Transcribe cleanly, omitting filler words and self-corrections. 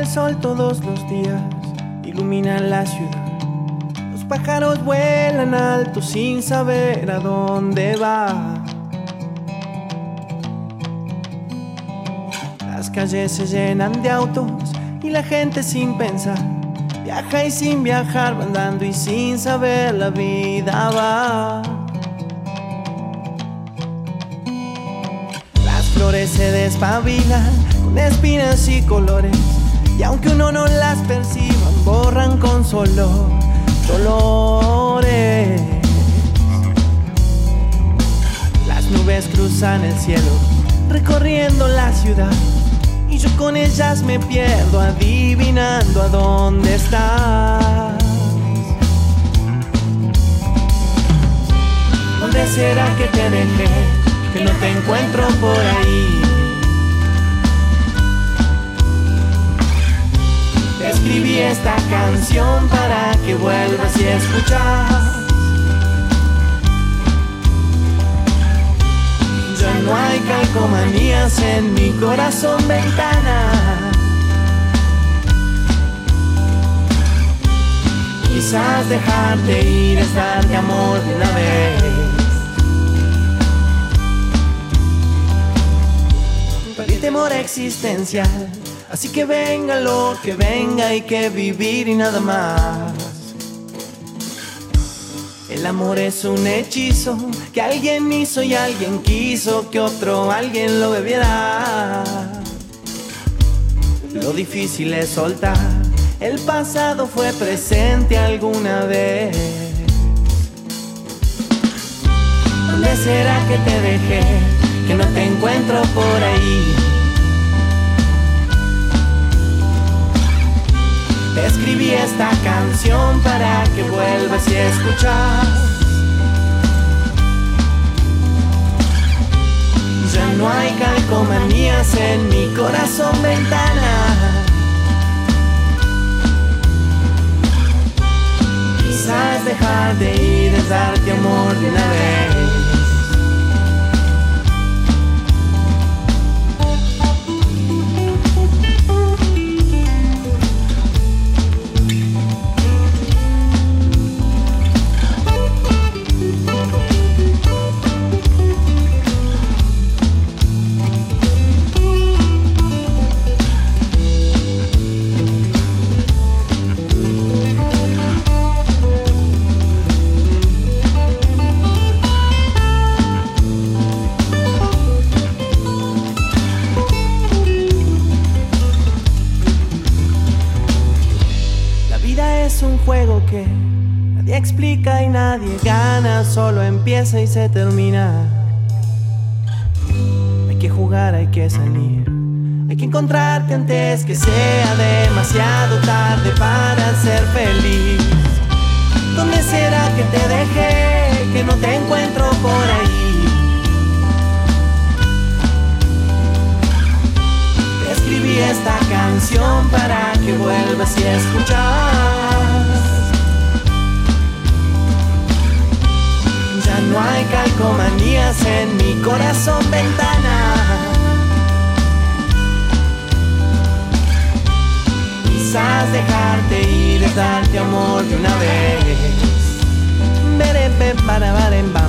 el sol todos los días ilumina la ciudad. Los pájaros vuelan alto sin saber a dónde va. Las calles se llenan de autos y la gente sin pensar viaja y sin viajar, va andando y sin saber la vida va. Las flores se despabilan con espinas y colores, y aunque uno no las perciba, borran con solo dolores. Las nubes cruzan el cielo recorriendo la ciudad, y yo con ellas me pierdo adivinando a dónde estás. ¿Dónde será que te dejé? Que no te encuentro por ahí. Te escribí esta canción para que vuelvas y escuchas. Ya no hay calcomanías en mi corazón ventana. Quizás dejarte ir es darte amor de una vez. Perdí temor existencial, así que venga lo que venga, hay que vivir y nada más. El amor es un hechizo que alguien hizo y alguien quiso que otro alguien lo bebiera. Lo difícil es soltar, el pasado fue presente alguna vez. ¿Dónde será que te dejé? Que no te encuentro por ahí. Te escribí esta canción para que vuelvas y escuchas. Ya no hay calcomanías en mi corazón ventana. Quizás dejar de ir es darte amor de una vez. Es un juego que nadie explica y nadie gana, solo empieza y se termina. Hay que jugar, hay que salir, hay que encontrarte antes que sea demasiado tarde para ser feliz. ¿Dónde será que te dejé? Que no te encuentro por ahí. Te escribí esta canción para que vuelvas y escuchas. Ya no hay calcomanías en mi corazón ventana. Quizás dejarte ir es darte amor de una vez. Veré para